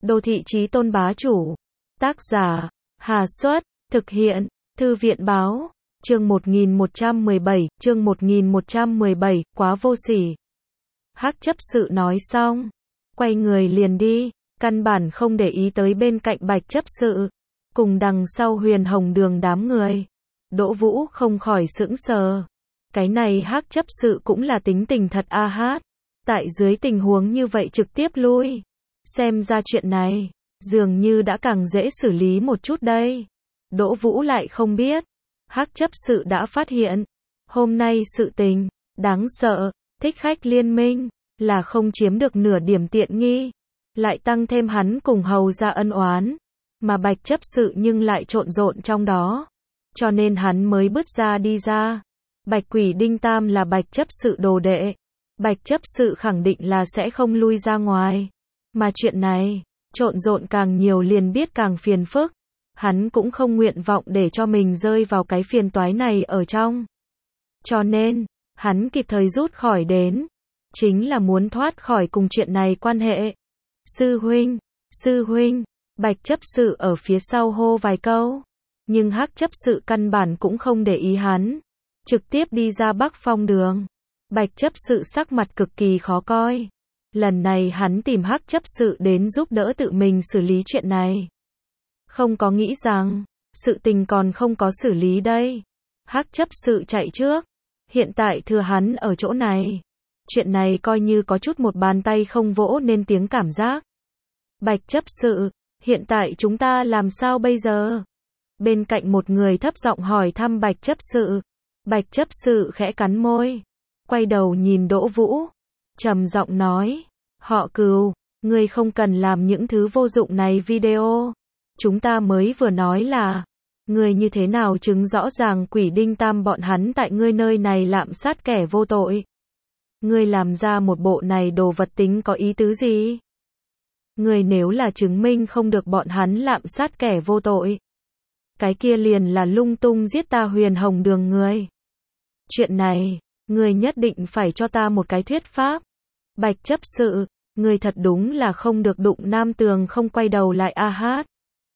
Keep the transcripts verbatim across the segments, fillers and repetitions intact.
Đô thị chí tôn bá chủ. Tác giả, Hà Xuất, thực hiện, Thư viện báo, chương một nghìn một trăm mười bảy, chương một nghìn một trăm mười bảy, quá vô sỉ. Hắc chấp sự nói xong, quay người liền đi, căn bản không để ý tới bên cạnh Bạch chấp sự, cùng đằng sau Huyền Hồng Đường đám người. Đỗ Vũ không khỏi sững sờ. Cái này Hắc chấp sự cũng là tính tình thật a hát. Tại dưới tình huống như vậy trực tiếp lui. Xem ra chuyện này, dường như đã càng dễ xử lý một chút đây. Đỗ Vũ lại không biết. Hắc chấp sự đã phát hiện. Hôm nay sự tình, đáng sợ, thích khách liên minh, là không chiếm được nửa điểm tiện nghi. Lại tăng thêm hắn cùng hầu ra ân oán. Mà Bạch chấp sự nhưng lại trộn rộn trong đó. Cho nên hắn mới bứt ra đi ra. Bạch Quỷ Đinh Tam là Bạch chấp sự đồ đệ. Bạch chấp sự khẳng định là sẽ không lui ra ngoài. Mà chuyện này, trộn rộn càng nhiều liền biết càng phiền phức. Hắn cũng không nguyện vọng để cho mình rơi vào cái phiền toái này ở trong. Cho nên, hắn kịp thời rút khỏi đến. Chính là muốn thoát khỏi cùng chuyện này quan hệ. Sư huynh, sư huynh, Bạch chấp sự ở phía sau hô vài câu. Nhưng Hắc chấp sự căn bản cũng không để ý hắn. Trực tiếp đi ra Bắc Phong đường. Bạch chấp sự sắc mặt cực kỳ khó coi. Lần này hắn tìm Hắc chấp sự đến giúp đỡ tự mình xử lý chuyện này. Không có nghĩ rằng, sự tình còn không có xử lý đây. Hắc chấp sự chạy trước. Hiện tại thừa hắn ở chỗ này. Chuyện này coi như có chút một bàn tay không vỗ nên tiếng cảm giác. Bạch chấp sự, hiện tại chúng ta làm sao bây giờ? Bên cạnh một người thấp giọng hỏi thăm Bạch chấp sự. Bạch chấp sự khẽ cắn môi. Quay đầu nhìn Đỗ Vũ. Trầm giọng nói. Họ Cừu, ngươi không cần làm những thứ vô dụng này video. Chúng ta mới vừa nói là. Ngươi như thế nào chứng rõ ràng Quỷ Đinh Tam bọn hắn tại ngươi nơi này lạm sát kẻ vô tội. Ngươi làm ra một bộ này đồ vật tính có ý tứ gì? Ngươi nếu là chứng minh không được bọn hắn lạm sát kẻ vô tội. Cái kia liền là lung tung giết ta Huyền Hồng Đường người. Chuyện này, ngươi nhất định phải cho ta một cái thuyết pháp. Bạch chấp sự, ngươi thật đúng là không được đụng nam tường không quay đầu lại a hát.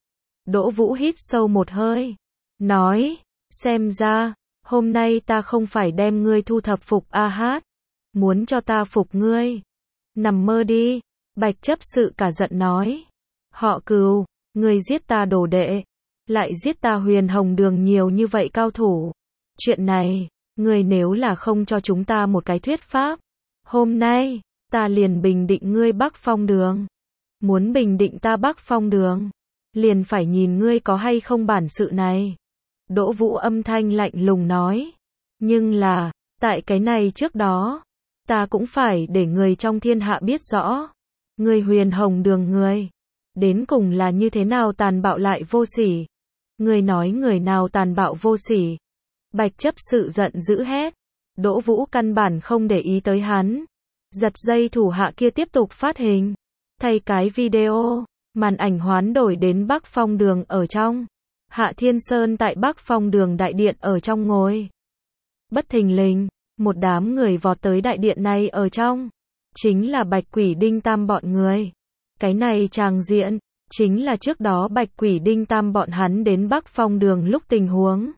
Đỗ Vũ hít sâu một hơi. Nói, xem ra, hôm nay ta không phải đem ngươi thu thập phục a hát. Muốn cho ta phục ngươi. Nằm mơ đi. Bạch chấp sự cả giận nói. Họ Cừu, ngươi giết ta đồ đệ. Lại giết ta Huyền Hồng Đường nhiều như vậy cao thủ. Chuyện này, ngươi nếu là không cho chúng ta một cái thuyết pháp. Hôm nay, ta liền bình định ngươi Bắc Phong Đường. Muốn bình định ta Bắc Phong Đường. Liền phải nhìn ngươi có hay không bản sự này. Đỗ Vũ âm thanh lạnh lùng nói. Nhưng là, tại cái này trước đó, ta cũng phải để người trong thiên hạ biết rõ. Ngươi Huyền Hồng Đường người. Đến cùng là như thế nào tàn bạo lại vô sỉ. Ngươi nói người nào tàn bạo vô sỉ. Bạch chấp sự giận dữ hét. Đỗ Vũ căn bản không để ý tới hắn. Giật dây thủ hạ kia tiếp tục phát hình. Thay cái video, màn ảnh hoán đổi đến Bắc Phong Đường ở trong. Hạ Thiên Sơn tại Bắc Phong Đường đại điện ở trong ngồi. Bất thình lình, một đám người vọt tới đại điện này ở trong. Chính là Bạch Quỷ Đinh Tam bọn người. Cái này tràng diện, chính là trước đó Bạch Quỷ Đinh Tam bọn hắn đến Bắc Phong Đường lúc tình huống.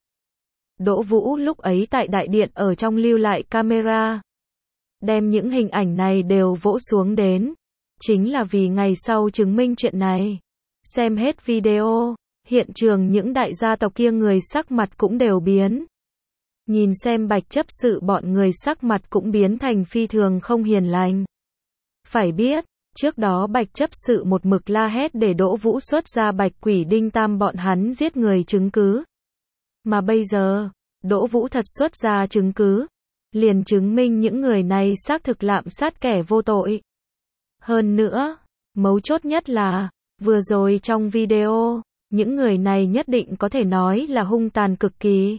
Đỗ Vũ lúc ấy tại đại điện ở trong lưu lại camera. Đem những hình ảnh này đều vỗ xuống đến. Chính là vì ngày sau chứng minh chuyện này. Xem hết video, hiện trường những đại gia tộc kia người sắc mặt cũng đều biến. Nhìn xem Bạch chấp sự bọn người sắc mặt cũng biến thành phi thường không hiền lành. Phải biết, trước đó Bạch chấp sự một mực la hét để Đỗ Vũ xuất ra Bạch Quỷ Đinh Tam bọn hắn giết người chứng cứ. Mà bây giờ, Đỗ Vũ thật xuất ra chứng cứ. Liền chứng minh những người này xác thực lạm sát kẻ vô tội. Hơn nữa, mấu chốt nhất là, vừa rồi trong video, những người này nhất định có thể nói là hung tàn cực kỳ.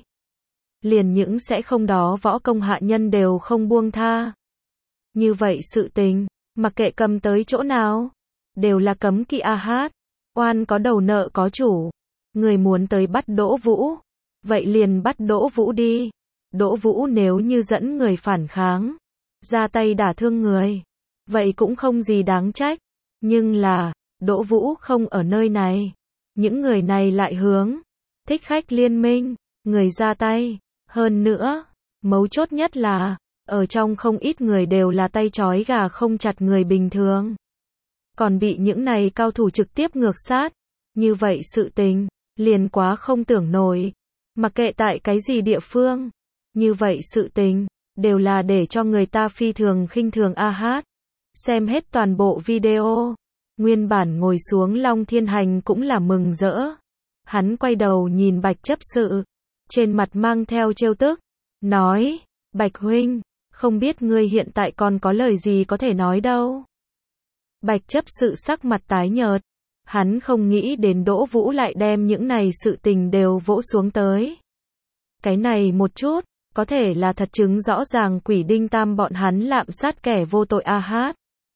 Liền những sẽ không đó võ công hạ nhân đều không buông tha. Như vậy sự tình, mặc kệ cầm tới chỗ nào, đều là cấm kỵ a hát. Oan có đầu nợ có chủ. Người muốn tới bắt Đỗ Vũ, vậy liền bắt Đỗ Vũ đi. Đỗ Vũ nếu như dẫn người phản kháng, ra tay đả thương người, vậy cũng không gì đáng trách. Nhưng là, Đỗ Vũ không ở nơi này. Những người này lại hướng thích khách liên minh, người ra tay. Hơn nữa, mấu chốt nhất là, ở trong không ít người đều là tay trói gà không chặt người bình thường. Còn bị những này cao thủ trực tiếp ngược sát. Như vậy sự tình, liền quá không tưởng nổi. Mặc kệ tại cái gì địa phương. Như vậy sự tình, đều là để cho người ta phi thường khinh thường a hát. Xem hết toàn bộ video. Nguyên bản ngồi xuống Long Thiên Hành cũng là mừng rỡ. Hắn quay đầu nhìn Bạch chấp sự. Trên mặt mang theo trêu tức. Nói, Bạch huynh, không biết ngươi hiện tại còn có lời gì có thể nói đâu. Bạch chấp sự sắc mặt tái nhợt. Hắn không nghĩ đến Đỗ Vũ lại đem những này sự tình đều vỗ xuống tới. Cái này một chút, có thể là thật chứng rõ ràng Quỷ Đinh Tam bọn hắn lạm sát kẻ vô tội a hát.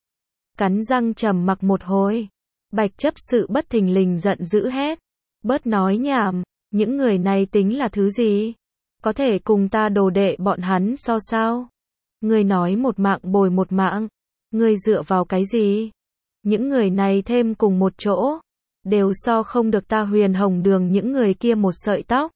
Cắn răng trầm mặc một hồi. Bạch chấp sự bất thình lình giận dữ hét. Bớt nói nhảm, những người này tính là thứ gì? Có thể cùng ta đồ đệ bọn hắn so sao? Ngươi nói một mạng bồi một mạng. Ngươi dựa vào cái gì? Những người này thêm cùng một chỗ. Đều so không được ta Huyền Hồng Đường những người kia một sợi tóc.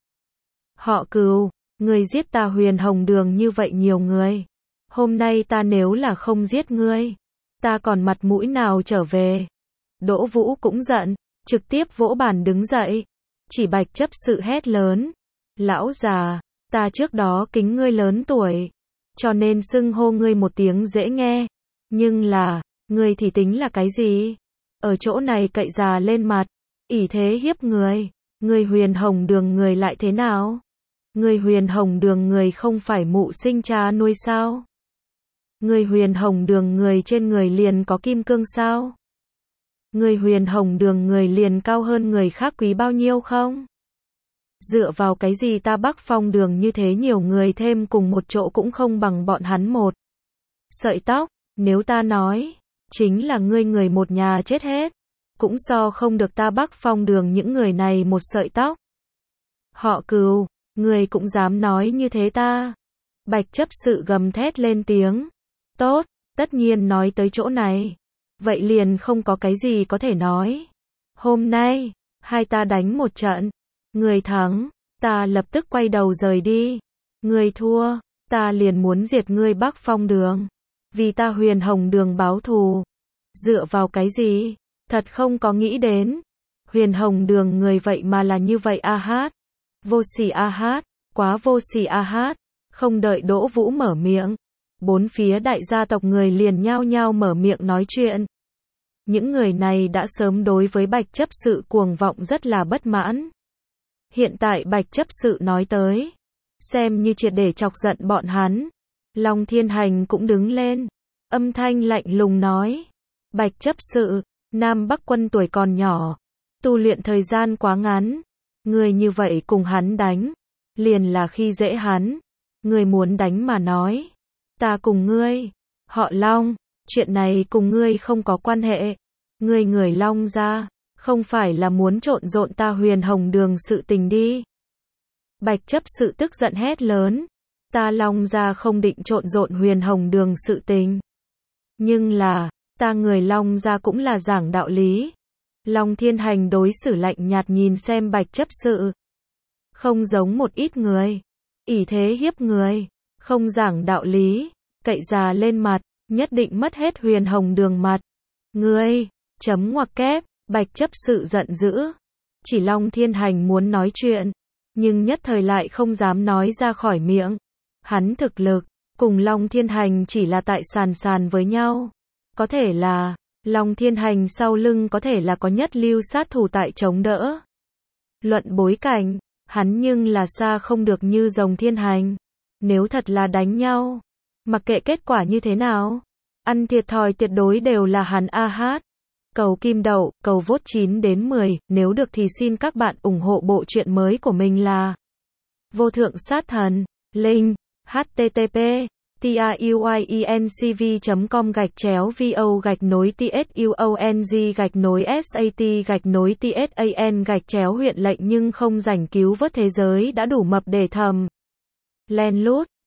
Họ Cừu, ngươi giết ta Huyền Hồng Đường như vậy nhiều người. Hôm nay ta nếu là không giết ngươi, ta còn mặt mũi nào trở về? Đỗ Vũ cũng giận, trực tiếp vỗ bàn đứng dậy. Chỉ Bạch chấp sự hét lớn. Lão già, ta trước đó kính ngươi lớn tuổi. Cho nên xưng hô ngươi một tiếng dễ nghe. Nhưng là, ngươi thì tính là cái gì? Ở chỗ này cậy già lên mặt. ỷ thế hiếp người. Ngươi Huyền Hồng Đường người lại thế nào? Ngươi Huyền Hồng Đường người không phải mụ sinh cha nuôi sao? Ngươi Huyền Hồng Đường người trên người liền có kim cương sao? Ngươi Huyền Hồng Đường người liền cao hơn người khác quý bao nhiêu không? Dựa vào cái gì ta Bắc Phong Đường như thế nhiều người thêm cùng một chỗ cũng không bằng bọn hắn một sợi tóc? Nếu ta nói, chính là ngươi người một nhà chết hết, cũng so không được ta Bắc Phong Đường những người này một sợi tóc. Họ Cừu, ngươi cũng dám nói như thế ta? Bạch chấp sự gầm thét lên tiếng. Tốt, tất nhiên nói tới chỗ này. Vậy liền không có cái gì có thể nói. Hôm nay, hai ta đánh một trận. Người thắng, ta lập tức quay đầu rời đi. Người thua, ta liền muốn diệt ngươi Bắc Phong Đường. Vì ta Huyền Hồng Đường báo thù. Dựa vào cái gì? Thật không có nghĩ đến. Huyền Hồng Đường người vậy mà là như vậy a hát. Vô sỉ a hát, quá vô sỉ a hát. Không đợi Đỗ Vũ mở miệng. Bốn phía đại gia tộc người liền nhao nhao mở miệng nói chuyện. Những người này đã sớm đối với Bạch chấp sự cuồng vọng rất là bất mãn. Hiện tại Bạch chấp sự nói tới. Xem như triệt để chọc giận bọn hắn. Long Thiên Hành cũng đứng lên. Âm thanh lạnh lùng nói. Bạch chấp sự, Nam Bắc quân tuổi còn nhỏ. Tu luyện thời gian quá ngắn. Người như vậy cùng hắn đánh. Liền là khi dễ hắn. Người muốn đánh mà nói. Ta cùng ngươi. Họ Long. Chuyện này cùng ngươi không có quan hệ. Ngươi người Long ra. Không phải là muốn trộn rộn ta Huyền Hồng Đường sự tình đi. Bạch chấp sự tức giận hét lớn. Ta Long ra không định trộn rộn Huyền Hồng Đường sự tình. Nhưng là, ta người Long ra cũng là giảng đạo lý. Long Thiên Hành đối xử lạnh nhạt nhìn xem Bạch chấp sự. Không giống một ít người. ỷ thế hiếp người. Không giảng đạo lý. Cậy già lên mặt. Nhất định mất hết Huyền Hồng Đường mặt. Ngươi, chấm ngoặc kép. Bạch chấp sự giận dữ. Chỉ Long Thiên Hành muốn nói chuyện. Nhưng nhất thời lại không dám nói ra khỏi miệng. Hắn thực lực, cùng Long Thiên Hành chỉ là tại sàn sàn với nhau. Có thể là, Long Thiên Hành sau lưng có thể là có nhất lưu sát thủ tại chống đỡ. Luận bối cảnh, hắn nhưng là xa không được như Rồng Thiên Hành. Nếu thật là đánh nhau, mặc kệ kết quả như thế nào, ăn thiệt thòi tuyệt đối đều là hắn a hát. Cầu kim đậu, cầu vote chín đến mười, nếu được thì xin các bạn ủng hộ bộ truyện mới của mình là Vô Thượng Sát Thần. Link http tiuyencv chấm com gạch chéo vo gạch nối tsuong gạch nối sat gạch nối tsan gạch chéo huyện lệnh nhưng không rảnh cứu vớt thế giới đã đủ mập để thầm len lút